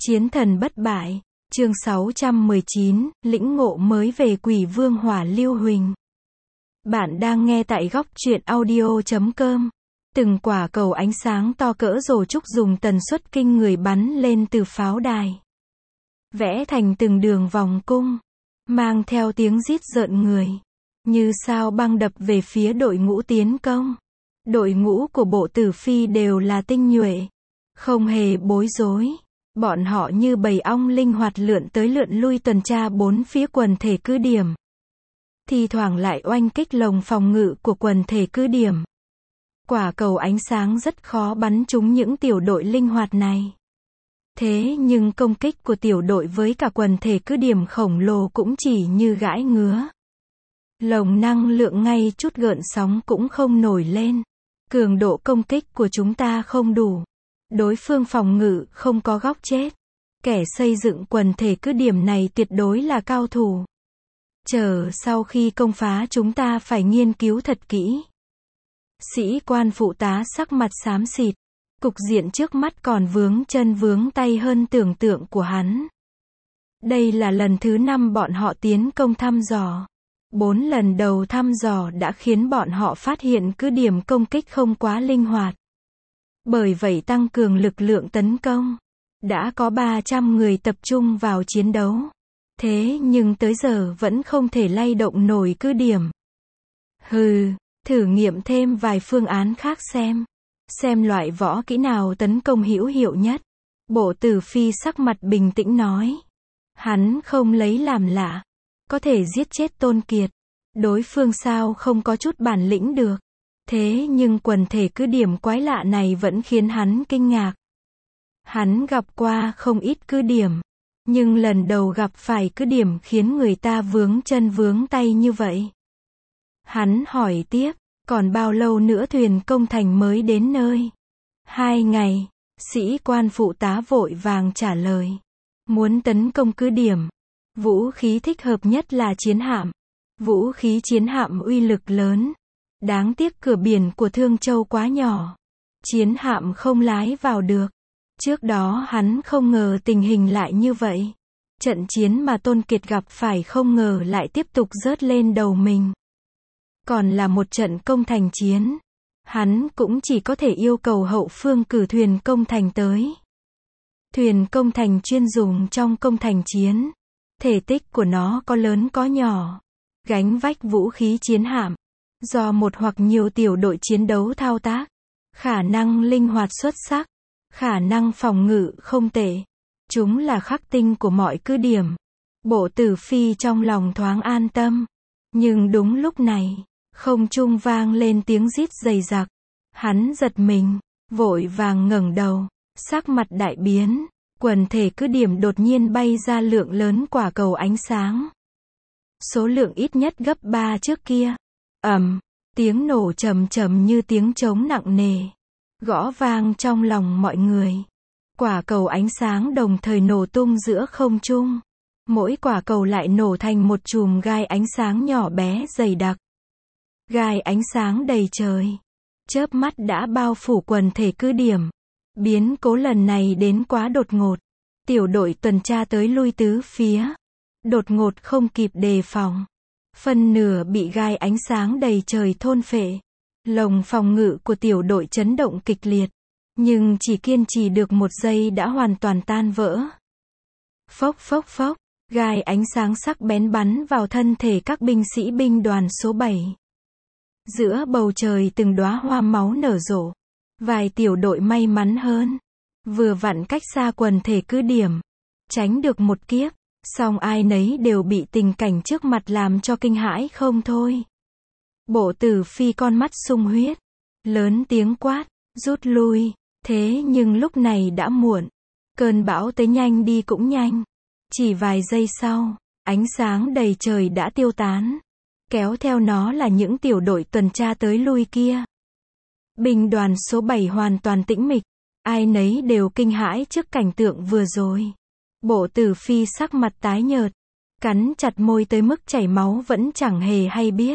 Chiến thần bất bại, chương 619, lĩnh ngộ mới về Quỷ Vương Hỏa Lưu Huỳnh. Bạn đang nghe tại góc truyện audio.com. Từng quả cầu ánh sáng to cỡ rổ trúc dùng tần suất kinh người bắn lên từ pháo đài. Vẽ thành từng đường vòng cung, mang theo tiếng rít rợn người, như sao băng đập về phía đội ngũ tiến công. Đội ngũ của Bộ Tử Phi đều là tinh nhuệ, không hề bối rối. Bọn họ như bầy ong linh hoạt lượn tới lượn lui tuần tra bốn phía quần thể cứ điểm. Thì thoảng lại oanh kích lồng phòng ngự của quần thể cứ điểm. Quả cầu ánh sáng rất khó bắn trúng những tiểu đội linh hoạt này. Thế nhưng công kích của tiểu đội với cả quần thể cứ điểm khổng lồ cũng chỉ như gãi ngứa. Lồng năng lượng ngay chút gợn sóng cũng không nổi lên. Cường độ công kích của chúng ta không đủ. Đối phương phòng ngự không có góc chết. Kẻ xây dựng quần thể cứ điểm này tuyệt đối là cao thủ. Chờ sau khi công phá chúng ta phải nghiên cứu thật kỹ. Sĩ quan phụ tá sắc mặt xám xịt. Cục diện trước mắt còn vướng chân vướng tay hơn tưởng tượng của hắn. Đây là lần thứ 5 bọn họ tiến công thăm dò. 4 lần đầu thăm dò đã khiến bọn họ phát hiện cứ điểm công kích không quá linh hoạt. Bởi vậy tăng cường lực lượng tấn công. Đã có 300 người tập trung vào chiến đấu. Thế nhưng tới giờ vẫn không thể lay động nổi cứ điểm. Thử nghiệm thêm vài phương án khác xem. Xem loại võ kỹ nào tấn công hữu hiệu nhất. Bộ Tử Phi sắc mặt bình tĩnh nói. Hắn không lấy làm lạ. Có thể giết chết Tôn Kiệt. Đối phương sao không có chút bản lĩnh được. Thế nhưng quần thể cứ điểm quái lạ này vẫn khiến hắn kinh ngạc. Hắn gặp qua không ít cứ điểm. Nhưng lần đầu gặp phải cứ điểm khiến người ta vướng chân vướng tay như vậy. Hắn hỏi tiếp, còn bao lâu nữa thuyền công thành mới đến nơi? 2 ngày, sĩ quan phụ tá vội vàng trả lời. Muốn tấn công cứ điểm, vũ khí thích hợp nhất là chiến hạm. Vũ khí chiến hạm uy lực lớn. Đáng tiếc cửa biển của Thương Châu quá nhỏ. Chiến hạm không lái vào được. Trước đó hắn không ngờ tình hình lại như vậy. Trận chiến mà Tôn Kiệt gặp phải không ngờ lại tiếp tục rớt lên đầu mình. Còn là một trận công thành chiến. Hắn cũng chỉ có thể yêu cầu hậu phương cử thuyền công thành tới. Thuyền công thành chuyên dùng trong công thành chiến. Thể tích của nó có lớn có nhỏ. Gánh vách vũ khí chiến hạm. Do một hoặc nhiều tiểu đội chiến đấu thao tác. Khả năng linh hoạt xuất sắc. Khả năng phòng ngự không tệ. Chúng là khắc tinh của mọi cứ điểm. Bộ Tử Phi trong lòng thoáng an tâm. Nhưng đúng lúc này, không trung vang lên tiếng rít dày đặc. Hắn giật mình, vội vàng ngẩng đầu, sắc mặt đại biến. Quần thể cứ điểm đột nhiên bay ra lượng lớn quả cầu ánh sáng. Số lượng ít nhất gấp 3 trước kia. Tiếng nổ trầm trầm như tiếng trống nặng nề. Gõ vang trong lòng mọi người. Quả cầu ánh sáng đồng thời nổ tung giữa không trung. Mỗi quả cầu lại nổ thành một chùm gai ánh sáng nhỏ bé dày đặc. Gai ánh sáng đầy trời. Chớp mắt đã bao phủ quần thể cứ điểm. Biến cố lần này đến quá đột ngột. Tiểu đội tuần tra tới lui tứ phía. Đột ngột không kịp đề phòng. Phần nửa bị gai ánh sáng đầy trời thôn phệ. Lồng phòng ngự của tiểu đội chấn động kịch liệt. Nhưng chỉ kiên trì được 1 giây đã hoàn toàn tan vỡ. Phốc phốc phốc. Gai ánh sáng sắc bén bắn vào thân thể các binh sĩ binh đoàn số 7. Giữa bầu trời từng đóa hoa máu nở rộ. Vài tiểu đội may mắn hơn. Vừa vặn cách xa quần thể cứ điểm. Tránh được một kiếp. Song ai nấy đều bị tình cảnh trước mặt làm cho kinh hãi không thôi. Bộ Tử Phi con mắt sung huyết. Lớn tiếng quát. Rút lui. Thế nhưng lúc này đã muộn. Cơn bão tới nhanh đi cũng nhanh. Chỉ vài giây sau, ánh sáng đầy trời đã tiêu tán. Kéo theo nó là những tiểu đội tuần tra tới lui kia. Binh đoàn số 7 hoàn toàn tĩnh mịch. Ai nấy đều kinh hãi trước cảnh tượng vừa rồi. Bộ Tử Phi sắc mặt tái nhợt. Cắn chặt môi tới mức chảy máu vẫn chẳng hề hay biết.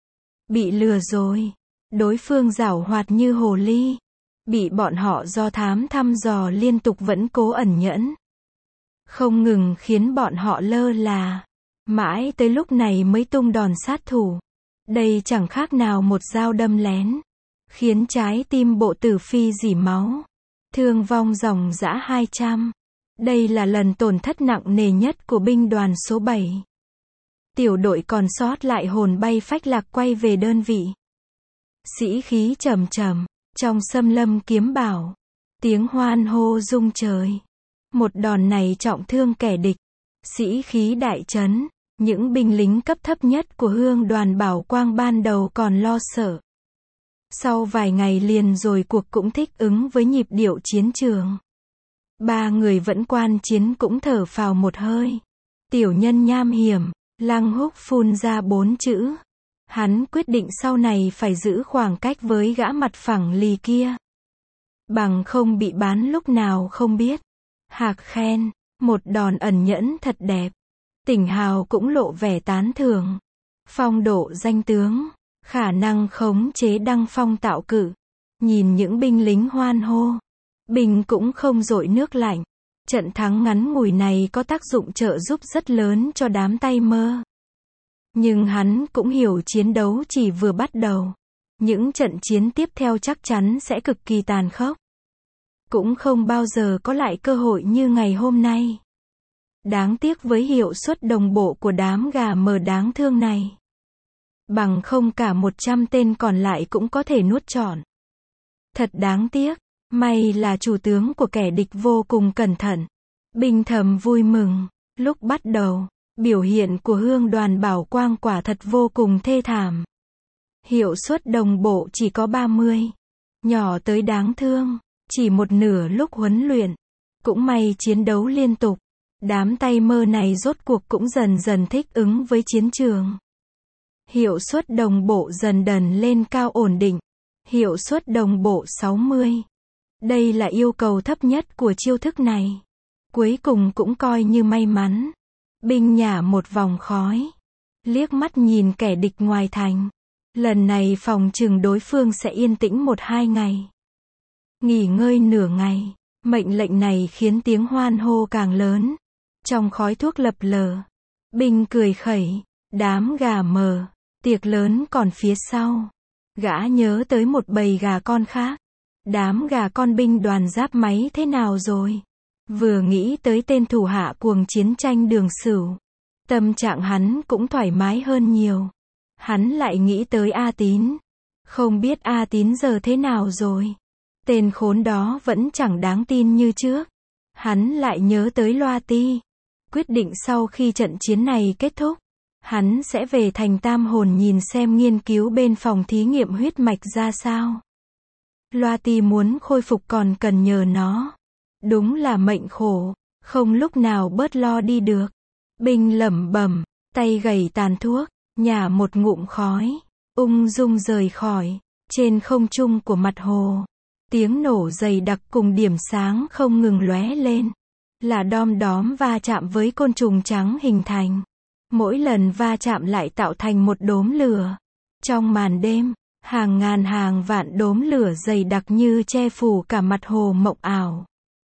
Bị lừa rồi. Đối phương giảo hoạt như hồ ly. Bị bọn họ do thám thăm dò liên tục vẫn cố ẩn nhẫn. không ngừng khiến bọn họ lơ là. Mãi tới lúc này mới tung đòn sát thủ. Đây chẳng khác nào một dao đâm lén, khiến trái tim bộ tử phi rỉ máu. Thương vong ròng rã 200. Đây là lần tổn thất nặng nề nhất của binh đoàn số 7. Tiểu đội còn sót lại hồn bay phách lạc quay về đơn vị. Sĩ khí trầm trầm, trong xâm lâm kiếm bảo. Tiếng hoan hô rung trời. Một đòn này trọng thương kẻ địch. Sĩ khí đại trấn. Những binh lính cấp thấp nhất của Hương đoàn Bảo Quang ban đầu còn lo sợ. Sau vài ngày liền rồi cuộc cũng thích ứng với nhịp điệu chiến trường. 3 người vẫn quan chiến cũng thở phào một hơi. Tiểu nhân nham hiểm, Lăng Húc phun ra 4 chữ. Hắn quyết định sau này phải giữ khoảng cách với gã mặt phẳng lì kia. Bằng không bị bán lúc nào không biết. Hạc khen, một đòn ẩn nhẫn thật đẹp. Tỉnh Hào cũng lộ vẻ tán thưởng. Phong độ danh tướng, khả năng khống chế đăng phong tạo cử. Nhìn những binh lính hoan hô, Bình cũng không dội nước lạnh. Trận thắng ngắn ngủi này có tác dụng trợ giúp rất lớn cho đám tay mơ. Nhưng hắn cũng hiểu chiến đấu chỉ vừa bắt đầu. Những trận chiến tiếp theo chắc chắn sẽ cực kỳ tàn khốc. Cũng không bao giờ có lại cơ hội như ngày hôm nay. Đáng tiếc với hiệu suất đồng bộ của đám gà mờ đáng thương này. Bằng không cả 100 tên còn lại cũng có thể nuốt trọn. Thật đáng tiếc. May là chủ tướng của kẻ địch vô cùng cẩn thận. Binh thầm vui mừng. Lúc bắt đầu, biểu hiện của Hương đoàn Bảo Quang quả thật vô cùng thê thảm. Hiệu suất đồng bộ chỉ có 30. Nhỏ tới đáng thương. Chỉ một nửa lúc huấn luyện. Cũng may chiến đấu liên tục. Đám tay mơ này rốt cuộc cũng dần dần thích ứng với chiến trường. Hiệu suất đồng bộ dần dần lên cao ổn định. Hiệu suất đồng bộ 60. Đây là yêu cầu thấp nhất của chiêu thức này. Cuối cùng cũng coi như may mắn. Binh nhả một vòng khói. Liếc mắt nhìn kẻ địch ngoài thành. Lần này phòng chừng đối phương sẽ yên tĩnh 1-2 ngày. Nghỉ ngơi nửa ngày. Mệnh lệnh này khiến tiếng hoan hô càng lớn. Trong khói thuốc lập lờ. Binh cười khẩy. Đám gà mờ. Tiệc lớn còn phía sau. Gã nhớ tới một bầy gà con khác. Đám gà con binh đoàn giáp máy thế nào rồi? Vừa nghĩ tới tên thủ hạ cuồng chiến tranh Đường Sửu. Tâm trạng hắn cũng thoải mái hơn nhiều. Hắn lại nghĩ tới A Tín. Không biết A Tín giờ thế nào rồi? Tên khốn đó vẫn chẳng đáng tin như trước. Hắn lại nhớ tới Loa Ti. Quyết định sau khi trận chiến này kết thúc, hắn sẽ về thành Tam Hồn nhìn xem nghiên cứu bên phòng thí nghiệm huyết mạch ra sao. Loa Ti muốn khôi phục còn cần nhờ nó. Đúng là mệnh khổ, không lúc nào bớt lo đi được. Binh lẩm bẩm, tay gầy tàn thuốc, nhả một ngụm khói, ung dung rời khỏi. Trên không trung của mặt hồ, tiếng nổ dày đặc cùng điểm sáng không ngừng lóe lên. Là đom đóm va chạm với côn trùng trắng hình thành. Mỗi lần va chạm lại tạo thành một đốm lửa. Trong màn đêm, hàng ngàn hàng vạn đốm lửa dày đặc như che phủ cả mặt hồ mộng ảo.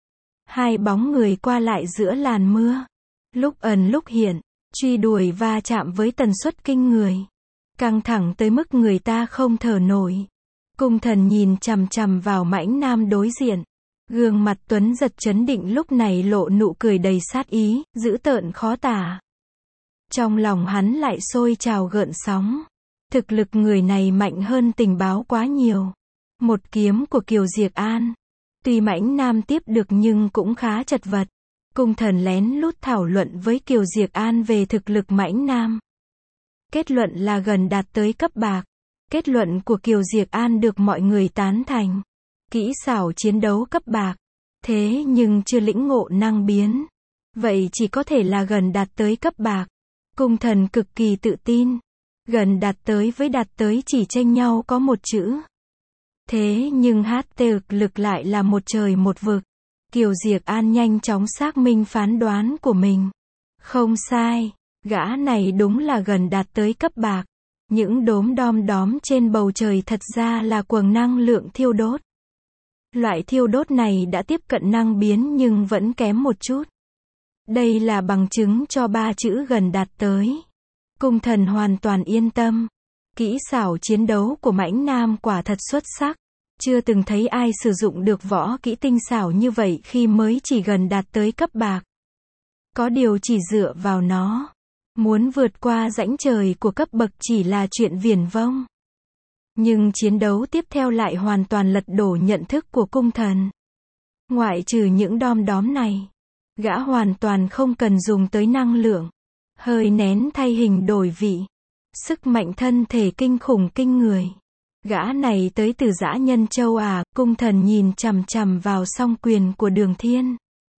Hai bóng người qua lại giữa làn mưa. Lúc ẩn lúc hiện, truy đuổi va chạm với tần suất kinh người. Căng thẳng tới mức người ta không thở nổi. Cung Thần nhìn chằm chằm vào mãnh nam đối diện. Gương mặt Tuấn Giật chấn định lúc này lộ nụ cười đầy sát ý, dữ tợn khó tả. Trong lòng hắn lại sôi trào gợn sóng. Thực lực người này mạnh hơn tình báo quá nhiều. Một kiếm của Kiều Diệc An. Tuy mãnh nam tiếp được nhưng cũng khá chật vật. Cung Thần lén lút thảo luận với Kiều Diệc An về thực lực mãnh nam. Kết luận là gần đạt tới cấp bạc. Kết luận của Kiều Diệc An được mọi người tán thành. Kỹ xảo chiến đấu cấp bạc. Thế nhưng chưa lĩnh ngộ năng biến. Vậy chỉ có thể là gần đạt tới cấp bạc. Cung Thần cực kỳ tự tin. Gần đạt tới với đạt tới chỉ chênh nhau có một chữ. Thế nhưng HT lực lại là một trời một vực. Kiều Diệc An nhanh chóng xác minh phán đoán của mình. Không sai, gã này đúng là gần đạt tới cấp bạc. Những đốm đom đóm trên bầu trời thật ra là quầng năng lượng thiêu đốt. Loại thiêu đốt này đã tiếp cận năng biến nhưng vẫn kém một chút. Đây là bằng chứng cho ba chữ gần đạt tới. Cung thần hoàn toàn yên tâm. Kỹ xảo chiến đấu của Mãnh Nam quả thật xuất sắc. Chưa từng thấy ai sử dụng được võ kỹ tinh xảo như vậy khi mới chỉ gần đạt tới cấp bạc. Có điều chỉ dựa vào nó, muốn vượt qua rãnh trời của cấp bậc chỉ là chuyện viển vông. Nhưng chiến đấu tiếp theo lại hoàn toàn lật đổ nhận thức của cung thần. Ngoại trừ những đom đóm này, gã hoàn toàn không cần dùng tới năng lượng. Hơi nén thay hình đổi vị. Sức mạnh thân thể kinh khủng kinh người. Gã này tới từ Dã Nhân Châu à, cung thần nhìn chằm chằm vào song quyền của Đường Thiên.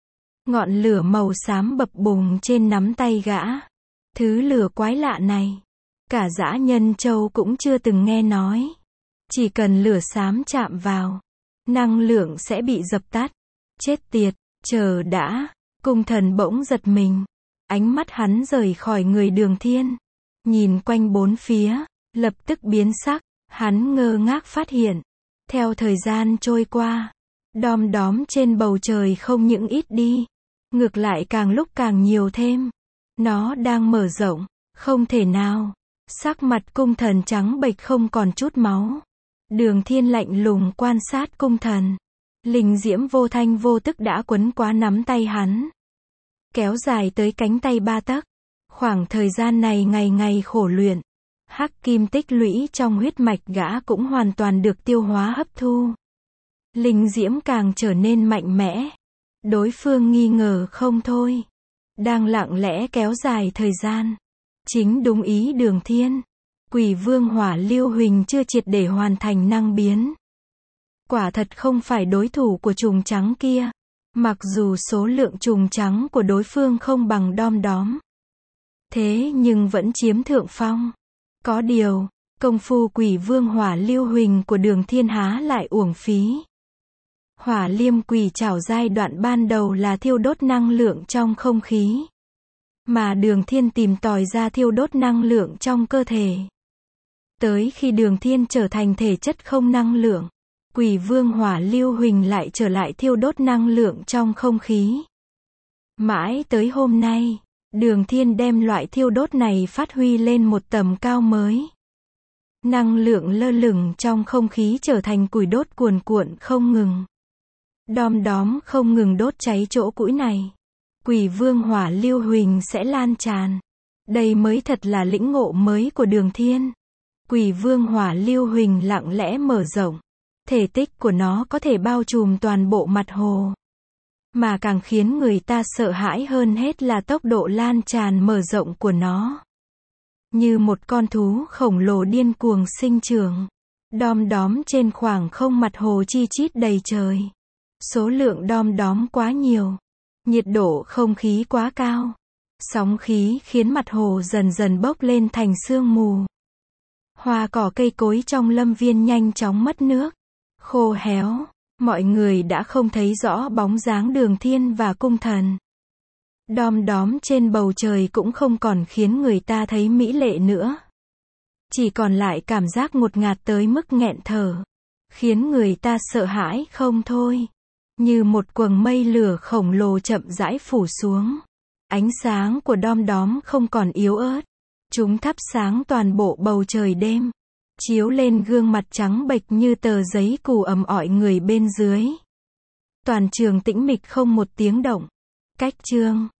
Ngọn lửa màu xám bập bùng trên nắm tay gã. Thứ lửa quái lạ này, cả Dã Nhân Châu cũng chưa từng nghe nói. Chỉ cần lửa xám chạm vào, năng lượng sẽ bị dập tắt. Chết tiệt, chờ đã, cung thần bỗng giật mình. Ánh mắt hắn rời khỏi người Đường Thiên. Nhìn quanh bốn phía, lập tức biến sắc. Hắn ngơ ngác phát hiện. Theo thời gian trôi qua, đom đóm trên bầu trời không những ít đi, ngược lại càng lúc càng nhiều thêm. Nó đang mở rộng, không thể nào. Sắc mặt cung thần trắng bệch không còn chút máu. Đường Thiên lạnh lùng quan sát cung thần. Linh diễm vô thanh vô tức đã quấn quá nắm tay hắn, kéo dài tới cánh tay 3 tấc. Khoảng thời gian này ngày ngày khổ luyện, hắc kim tích lũy trong huyết mạch gã cũng hoàn toàn được tiêu hóa hấp thu. Linh diễm càng trở nên mạnh mẽ. Đối phương nghi ngờ không thôi, đang lặng lẽ kéo dài thời gian. Chính đúng ý Đường Thiên. Quỷ Vương Hỏa Lưu Huỳnh chưa triệt để hoàn thành năng biến. Quả thật không phải đối thủ của trùng trắng kia. Mặc dù số lượng trùng trắng của đối phương không bằng đom đóm, thế nhưng vẫn chiếm thượng phong. Có điều, công phu Quỷ Vương Hỏa Lưu Huỳnh của Đường Thiên há lại uổng phí. Hỏa Liêm Quỷ Trảo giai đoạn ban đầu là thiêu đốt năng lượng trong không khí, mà Đường Thiên tìm tòi ra thiêu đốt năng lượng trong cơ thể. Tới khi Đường Thiên trở thành thể chất không năng lượng, Quỷ Vương Hỏa Lưu Huỳnh lại trở lại thiêu đốt năng lượng trong không khí. Mãi tới hôm nay, Đường Thiên đem loại thiêu đốt này phát huy lên một tầm cao mới. Năng lượng lơ lửng trong không khí trở thành củi đốt cuồn cuộn không ngừng. Đom đóm không ngừng đốt cháy chỗ củi này. Quỷ Vương Hỏa Lưu Huỳnh sẽ lan tràn. Đây mới thật là lĩnh ngộ mới của Đường Thiên. Quỷ Vương Hỏa Lưu Huỳnh lặng lẽ mở rộng. Thể tích của nó có thể bao trùm toàn bộ mặt hồ. Mà càng khiến người ta sợ hãi hơn hết là tốc độ lan tràn mở rộng của nó. Như một con thú khổng lồ điên cuồng sinh trưởng. Đom đóm trên khoảng không mặt hồ chi chít đầy trời. Số lượng đom đóm quá nhiều. Nhiệt độ không khí quá cao. Sóng khí khiến mặt hồ dần dần bốc lên thành sương mù. Hoa cỏ cây cối trong lâm viên nhanh chóng mất nước, khô héo. Mọi người đã không thấy rõ bóng dáng Đường Thiên và cung thần. Đom đóm trên bầu trời cũng không còn khiến người ta thấy mỹ lệ nữa. Chỉ còn lại cảm giác ngột ngạt tới mức nghẹn thở, khiến người ta sợ hãi không thôi. Như một quầng mây lửa khổng lồ chậm rãi phủ xuống. Ánh sáng của đom đóm không còn yếu ớt. Chúng thắp sáng toàn bộ bầu trời đêm, chiếu lên gương mặt trắng bệch như tờ giấy cù ẩm ỏi người bên dưới. Toàn trường tĩnh mịch không một tiếng động. Cách chương